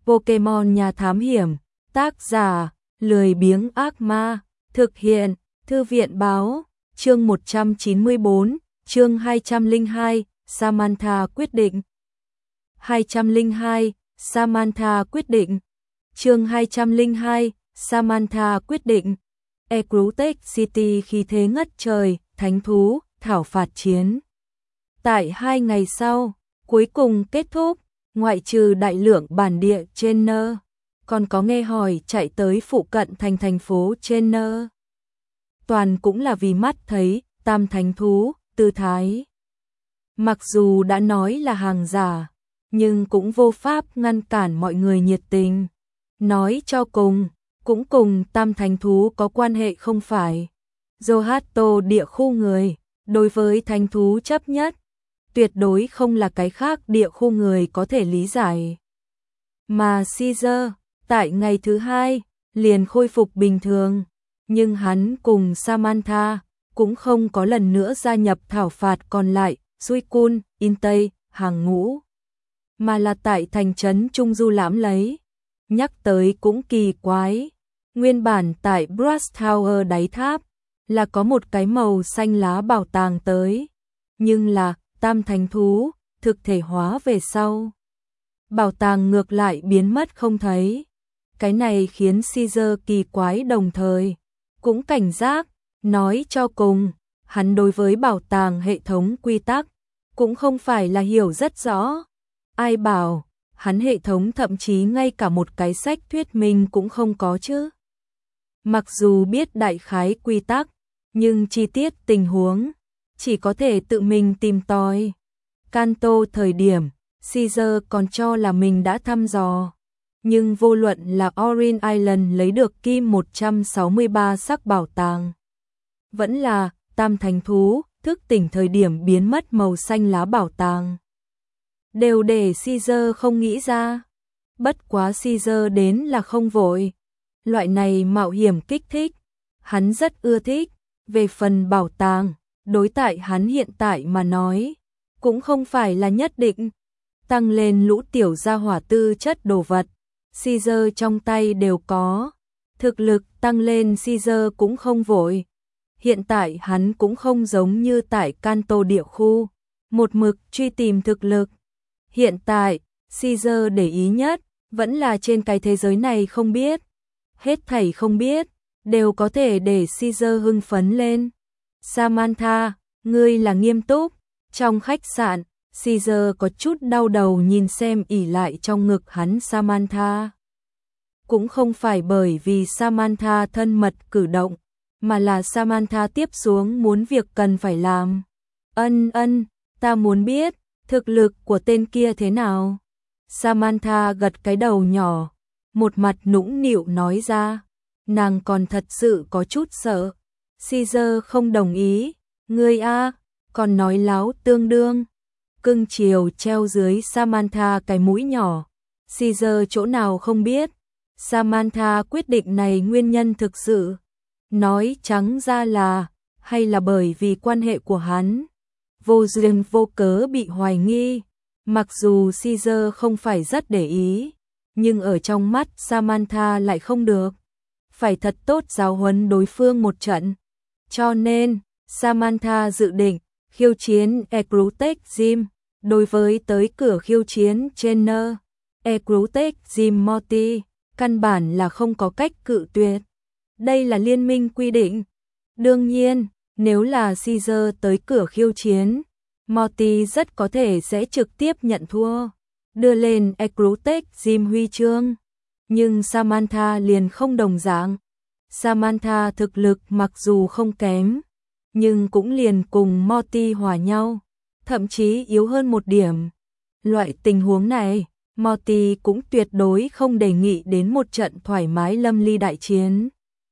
Pokemon Nhà Thám Hiểm, tác giả, lười biếng ác ma, thực hiện, Thư viện báo, chương 194, chương 202, Samantha quyết định. 202, Samantha quyết định. Chương 202, Samantha quyết định. Ecruteak City khí thế ngất trời, thánh thú, thảo phạt chiến. Tại 2 ngày sau, cuối cùng kết thúc, ngoại trừ đại lượng bản địa trainer, còn có nghe hỏi chạy tới phụ cận thành phố trainer. Toàn cũng là vì mắt thấy tam thánh thú, tư thái. Mặc dù đã nói là hàng giả, nhưng cũng vô pháp ngăn cản mọi người nhiệt tình. Nói cho cùng, cũng cùng tam thánh thú có quan hệ không phải. Johto địa khu người, đối với thánh thú chấp nhất, tuyệt đối không là cái khác địa khu người có thể lý giải. Mà Caesar, tại ngày thứ 2, liền khôi phục bình thường, nhưng hắn cùng Samantha cũng không có lần nữa gia nhập thảo phạt còn lại, Suicune, Intei, hàng ngũ, mà là tại thành trấn Trung Du lãm lấy. Nhắc tới cũng kỳ quái, nguyên bản tại Brass Tower đáy tháp là có một cái màu xanh lá bảo tàng tới, nhưng là tam thánh thú thực thể hóa về sau, bảo tàng ngược lại biến mất không thấy. Cái này khiến Caesar kỳ quái, đồng thời cũng cảnh giác. Nói cho cùng, hắn đối với bảo tàng hệ thống quy tắc cũng không phải là hiểu rất rõ. Ai bảo hắn hệ thống thậm chí ngay cả một cái sách thuyết minh cũng không có chứ. Mặc dù biết đại khái quy tắc, nhưng chi tiết tình huống chỉ có thể tự mình tìm tòi. Kanto thời điểm, Caesar còn cho là mình đã thăm dò, nhưng vô luận là Orin Island lấy được kim 163 sắc bảo tàng, vẫn là tam thánh thú thức tỉnh thời điểm biến mất màu xanh lá bảo tàng, đều để Caesar không nghĩ ra. Bất quá Caesar đến là không vội. Loại này mạo hiểm kích thích, hắn rất ưa thích. Về phần bảo tàng, đối tại hắn hiện tại mà nói, cũng không phải là nhất định. Tăng lên lũ tiểu gia hỏa tư chất đồ vật, Caesar trong tay đều có. Thực lực tăng lên Caesar cũng không vội. Hiện tại hắn cũng không giống như tại Kanto địa khu, một mực truy tìm thực lực. Hiện tại, Caesar để ý nhất vẫn là trên cái thế giới này không biết. Hết thảy không biết đều có thể để Caesar hưng phấn lên. Samantha, ngươi là nghiêm túc? Trong khách sạn, Caesar có chút đau đầu nhìn xem ỉ lại trong ngực hắn Samantha. Cũng không phải bởi vì Samantha thân mật cử động, mà là Samantha tiếp xuống muốn việc cần phải làm. Ân, ta muốn biết thực lực của tên kia thế nào. Samantha gật cái đầu nhỏ, một mặt nũng nịu nói ra. Nàng còn thật sự có chút sợ. Caesar không đồng ý. Ngươi a, còn nói láo tương đương. Cưng chiều treo dưới Samantha cái mũi nhỏ. Caesar chỗ nào không biết. Samantha quyết định này nguyên nhân thực sự, nói trắng ra là, hay là bởi vì quan hệ của hắn vô duyên vô cớ bị hoài nghi. Mặc dù Caesar không phải rất để ý, nhưng ở trong mắt Samantha lại không được, phải thật tốt giáo huấn đối phương một trận. Cho nên, Samantha dự định khiêu chiến Ecruteak Gym. Đối với tới cửa khiêu chiến trainer Ecruteak Gym Morty, căn bản là không có cách cự tuyệt. Đây là liên minh quy định. Đương nhiên, nếu là Caesar tới cửa khiêu chiến, Morty rất có thể sẽ trực tiếp nhận thua, đưa lên Ecruteak Gym huy chương. Nhưng Samantha liền không đồng dạng. Samantha thực lực mặc dù không kém, nhưng cũng liền cùng Morty hòa nhau, thậm chí yếu hơn một điểm. Loại tình huống này, Morty cũng tuyệt đối không đề nghị đến một trận thoải mái lâm ly đại chiến.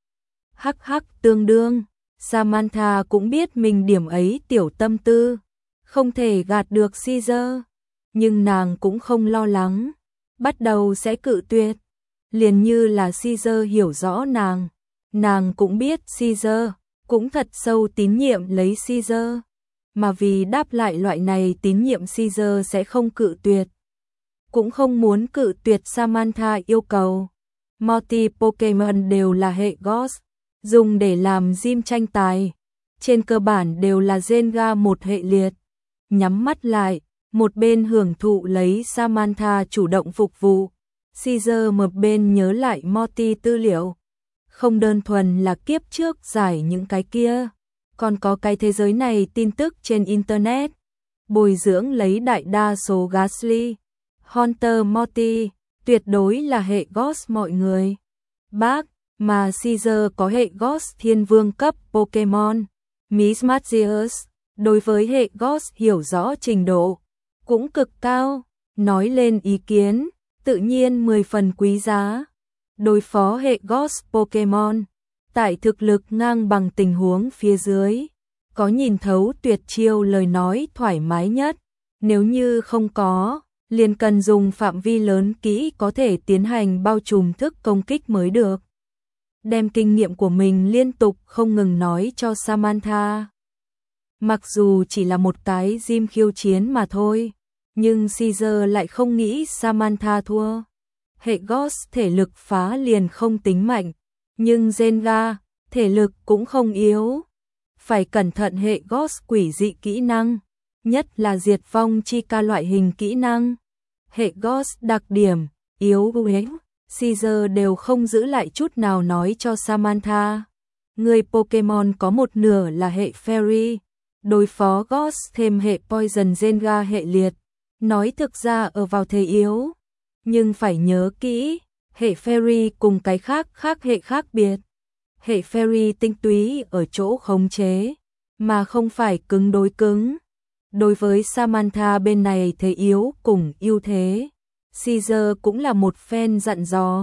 Hắc tương đương, Samantha cũng biết mình điểm ấy tiểu tâm tư, không thể gạt được Caesar, nhưng nàng cũng không lo lắng, bắt đầu sẽ cự tuyệt. Liền như là Caesar hiểu rõ nàng cũng biết Caesar cũng thật sâu tín nhiệm lấy Caesar, mà vì đáp lại loại này tín nhiệm Caesar sẽ không cự tuyệt. cũng không muốn cự tuyệt Samantha yêu cầu. Multi Pokémon đều là hệ Ghost, dùng để làm gym tranh tài. Trên cơ bản đều là Gengar một hệ liệt. Nhắm mắt lại, một bên hưởng thụ lấy Samantha chủ động phục vụ. Caesar một bên nhớ lại Morty tư liệu. Không đơn thuần là kiếp trước giải những cái kia, còn có cái thế giới này tin tức trên Internet. Bồi dưỡng lấy đại đa số Ghastly, Hunter Morty, tuyệt đối là hệ Ghost mọi người. Bác, mà Caesar có hệ Ghost thiên vương cấp Pokemon. Miss Magius, đối với hệ Ghost hiểu rõ trình độ, cũng cực cao, nói lên ý kiến, tự nhiên 10 phần quý giá. Đối phó hệ Ghost Pokemon, tại thực lực ngang bằng tình huống phía dưới, có nhìn thấu tuyệt chiêu lời nói thoải mái nhất, nếu như không có, liền cần dùng phạm vi lớn kỹ có thể tiến hành bao trùm thức công kích mới được. Đem kinh nghiệm của mình liên tục không ngừng nói cho Samantha. Mặc dù chỉ là một cái gym khiêu chiến mà thôi, nhưng Caesar lại không nghĩ Samantha thua. Hệ Ghost thể lực phá liền không tính mạnh, nhưng Gengar thể lực cũng không yếu. Phải cẩn thận hệ Ghost quỷ dị kỹ năng, nhất là diệt vong chi ca loại hình kỹ năng. Hệ Ghost đặc điểm, yếu ghế, Caesar đều không giữ lại chút nào nói cho Samantha. Người Pokemon có một nửa là hệ Fairy, đối phó Ghost thêm hệ Poison Gengar hệ liệt, nói thực ra ở vào thế yếu. Nhưng phải nhớ kỹ, hệ Fairy cùng cái khác hệ khác biệt. Hệ Fairy tinh túy ở chỗ khống chế, mà không phải cứng đối cứng. Đối với Samantha bên này thế yếu cùng ưu thế, Caesar cũng là một fan dặn dò.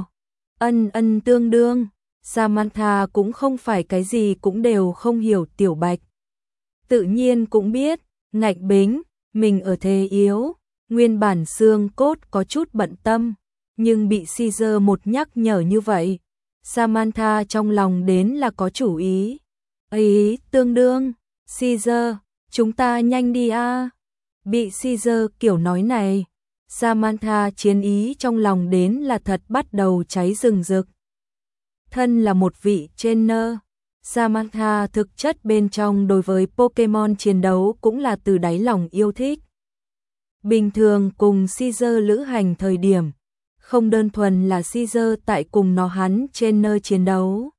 Ân tương đương, Samantha cũng không phải cái gì cũng đều không hiểu tiểu bạch. Tự nhiên cũng biết, ngạch bính, mình ở thế yếu, nguyên bản xương cốt có chút bận tâm, nhưng bị Caesar một nhắc nhở như vậy, Samantha trong lòng đến là có chủ ý. Ấy, tương đương, Caesar, chúng ta nhanh đi a. Bị Caesar kiểu nói này, Samantha chiến ý trong lòng đến là thật bắt đầu cháy rừng rực. Thân là một vị trainer, Samantha thực chất bên trong đối với Pokemon chiến đấu cũng là từ đáy lòng yêu thích. Bình thường cùng Caesar lữ hành thời điểm, không đơn thuần là Caesar tại cùng nó hắn trainer chiến đấu.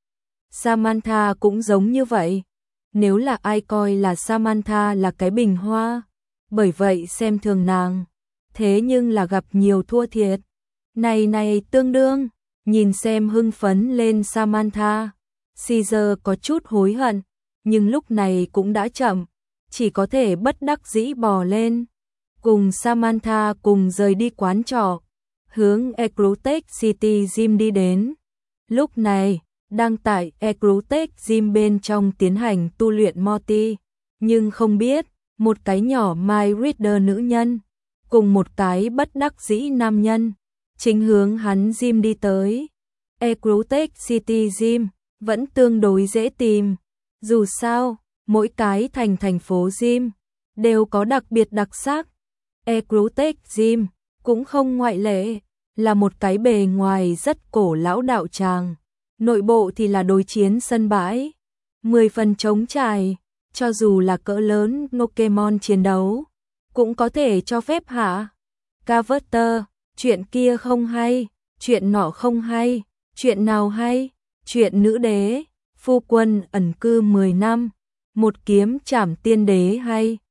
Samantha cũng giống như vậy. Nếu là ai coi là Samantha là cái bình hoa, bởi vậy xem thường nàng, thế nhưng là gặp nhiều thua thiệt. Này tương đương, nhìn xem hưng phấn lên Samantha, Caesar có chút hối hận, nhưng lúc này cũng đã chậm, chỉ có thể bất đắc dĩ bò lên. Cùng Samantha cùng rời đi quán trọ, hướng Ecrutech City Gym đi đến. Lúc này, đang tại Ecrutech Gym bên trong tiến hành tu luyện Morty, nhưng không biết, một cái nhỏ My Reader nữ nhân, cùng một cái bất đắc dĩ nam nhân, chính hướng hắn gym đi tới. Ecrutech City Gym vẫn tương đối dễ tìm, dù sao, mỗi cái thành phố gym đều có đặc biệt đặc sắc. Ecrutech Gym cũng không ngoại lệ, là một cái bề ngoài rất cổ lão đạo tràng, nội bộ thì là đối chiến sân bãi, 10 phần trống trải, cho dù là cỡ lớn Pokemon chiến đấu, cũng có thể cho phép hả? Carver, chuyện kia không hay, chuyện nọ không hay, chuyện nào hay? Chuyện nữ đế, phu quân ẩn cư 10 năm, một kiếm trảm tiên đế hay?